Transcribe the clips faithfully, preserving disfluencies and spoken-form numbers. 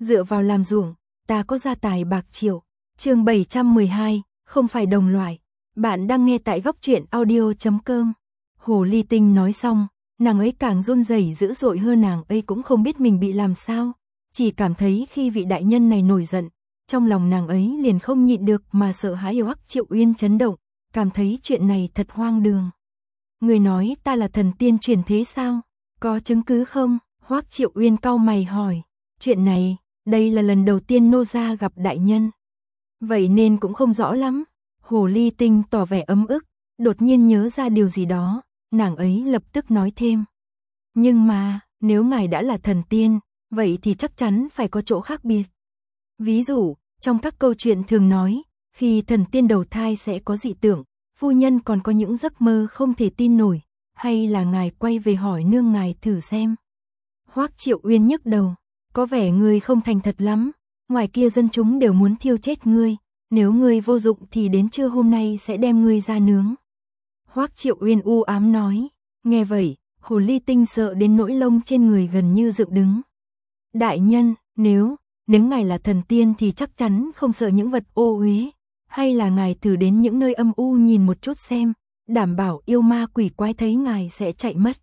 dựa vào làm ruộng, ta có gia tài bạc triệu. Chương bảy trăm mười hai, không phải đồng loại. Bạn đang nghe tại góc truyện audio chấm com. Hồ Ly Tinh nói xong, nàng ấy càng run rẩy dữ dội hơn, nàng ấy cũng không biết mình bị làm sao, chỉ cảm thấy khi vị đại nhân này nổi giận, trong lòng nàng ấy liền không nhịn được mà sợ hãi. Yêu Hắc Triệu Uyên chấn động, cảm thấy chuyện này thật hoang đường. Người nói ta là thần tiên chuyển thế sao? Có chứng cứ không? Hoắc Triệu Uyên cau mày hỏi. Chuyện này, đây là lần đầu tiên nô gia gặp đại nhân, vậy nên cũng không rõ lắm. Hồ Ly Tinh tỏ vẻ ấm ức, đột nhiên nhớ ra điều gì đó, nàng ấy lập tức nói thêm. Nhưng mà, nếu ngài đã là thần tiên, vậy thì chắc chắn phải có chỗ khác biệt. Ví dụ, trong các câu chuyện thường nói, khi thần tiên đầu thai sẽ có dị tượng, phu nhân còn có những giấc mơ không thể tin nổi, hay là ngài quay về hỏi nương ngài thử xem. Hoắc Triệu Uyên nhức đầu, có vẻ ngươi không thành thật lắm, ngoài kia dân chúng đều muốn thiêu chết ngươi, nếu ngươi vô dụng thì đến trưa hôm nay sẽ đem ngươi ra nướng. Hoắc Triệu Uyên u ám nói. Nghe vậy, Hồ Ly Tinh sợ đến nỗi lông trên người gần như dựng đứng. Đại nhân, nếu, nếu ngài là thần tiên thì chắc chắn không sợ những vật ô uế, hay là ngài thử đến những nơi âm u nhìn một chút xem, đảm bảo yêu ma quỷ quái thấy ngài sẽ chạy mất.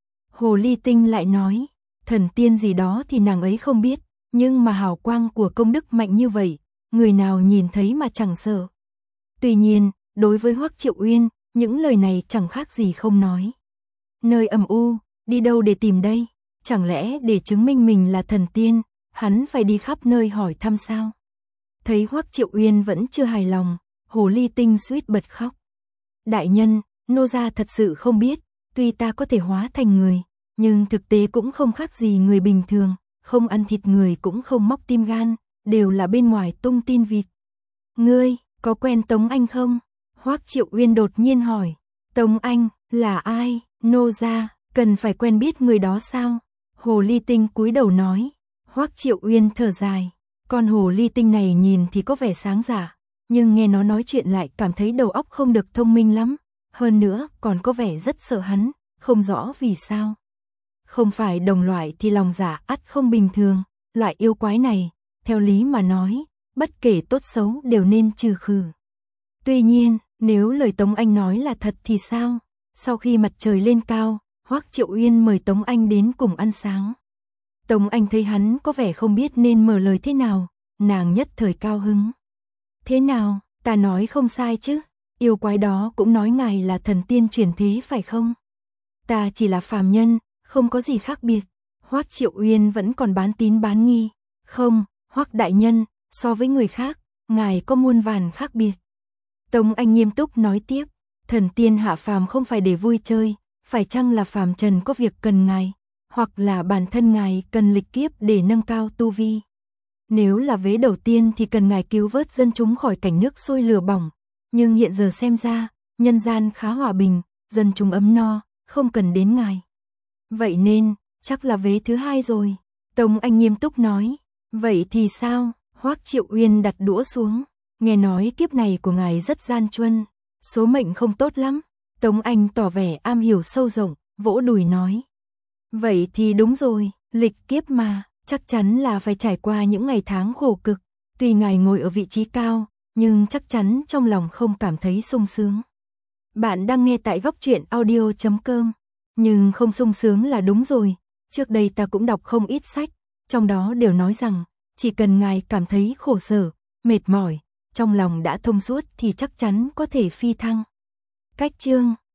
Hồ Ly Tinh lại nói, thần tiên gì đó thì nàng ấy không biết, nhưng mà hào quang của công đức mạnh như vậy, người nào nhìn thấy mà chẳng sợ. Tuy nhiên, đối với Hoắc Triệu Uyên, những lời này chẳng khác gì không nói. Nơi âm u, đi đâu để tìm đây? Chẳng lẽ để chứng minh mình là thần tiên, hắn phải đi khắp nơi hỏi thăm sao? Thấy Hoắc Triệu Uyên vẫn chưa hài lòng, Hồ Ly Tinh suýt bật khóc. Đại nhân, nô gia thật sự không biết, tuy ta có thể hóa thành người, nhưng thực tế cũng không khác gì người bình thường, không ăn thịt người cũng không móc tim gan, đều là bên ngoài tung tin vịt. Ngươi, có quen Tống Anh không? Hoắc Triệu Uyên đột nhiên hỏi. Tống Anh, là ai? Nô gia, cần phải quen biết người đó sao? Hồ Ly Tinh cúi đầu nói. Hoắc Triệu Uyên thở dài. Con Hồ Ly Tinh này nhìn thì có vẻ sáng giả, nhưng nghe nó nói chuyện lại cảm thấy đầu óc không được thông minh lắm. Hơn nữa, còn có vẻ rất sợ hắn, không rõ vì sao. Không phải đồng loại thì lòng giả ắt không bình thường. Loại yêu quái này, theo lý mà nói, bất kể tốt xấu đều nên trừ khử. Tuy nhiên, nếu lời Tống Anh nói là thật thì sao? Sau khi mặt trời lên cao, Hoắc Triệu Uyên mời Tống Anh đến cùng ăn sáng. Tống Anh thấy hắn có vẻ không biết nên mở lời thế nào, nàng nhất thời cao hứng. Thế nào, ta nói không sai chứ? Yêu quái đó cũng nói ngài là thần tiên chuyển thế phải không? Ta chỉ là phàm nhân, không có gì khác biệt. Hoắc Triệu Uyên vẫn còn bán tín bán nghi. Không, Hoắc đại nhân, so với người khác, ngài có muôn vàn khác biệt. Tống Anh nghiêm túc nói tiếp, thần tiên hạ phàm không phải để vui chơi, phải chăng là phàm trần có việc cần ngài, hoặc là bản thân ngài cần lịch kiếp để nâng cao tu vi. Nếu là vế đầu tiên thì cần ngài cứu vớt dân chúng khỏi cảnh nước sôi lửa bỏng, nhưng hiện giờ xem ra, nhân gian khá hòa bình, dân chúng ấm no, không cần đến ngài. Vậy nên, chắc là vế thứ hai rồi. Tống Anh nghiêm túc nói, vậy thì sao? Hoắc Triệu Uyên đặt đũa xuống, nghe nói kiếp này của ngài rất gian truân, số mệnh không tốt lắm. Tống Anh tỏ vẻ am hiểu sâu rộng, vỗ đùi nói. Vậy thì đúng rồi, lịch kiếp mà, chắc chắn là phải trải qua những ngày tháng khổ cực. Tuy ngài ngồi ở vị trí cao, nhưng chắc chắn trong lòng không cảm thấy sung sướng. Bạn đang nghe tại góc truyện audio chấm com. Nhưng không sung sướng là đúng rồi, trước đây ta cũng đọc không ít sách, trong đó đều nói rằng, chỉ cần ngài cảm thấy khổ sở, mệt mỏi, trong lòng đã thông suốt thì chắc chắn có thể phi thăng. Cách chương